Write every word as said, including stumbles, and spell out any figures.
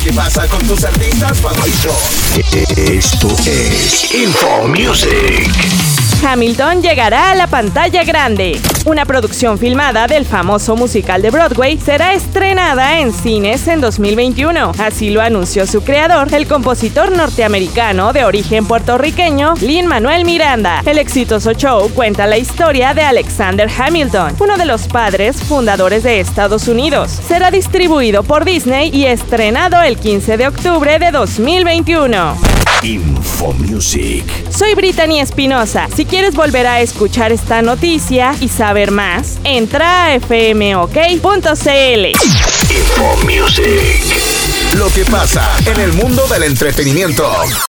que pasa con tus artistas favoritos. Esto es Info Music. Hamilton llegará a la pantalla grande. Una producción filmada del famoso musical de Broadway será estrenada en cines en dos mil veintiuno. Así lo anunció su creador, el compositor norteamericano de origen puertorriqueño, Lin-Manuel Miranda. El exitoso show cuenta la historia de Alexander Hamilton, uno de los padres fundadores de Estados Unidos. Será distribuido por Disney y estrenado el quince de octubre de dos mil veintiuno. Info Music. Soy Brittany Espinosa. Si quieres volver a escuchar esta noticia y saber más, entra a f m o k punto c l. Info Music. Lo que pasa en el mundo del entretenimiento.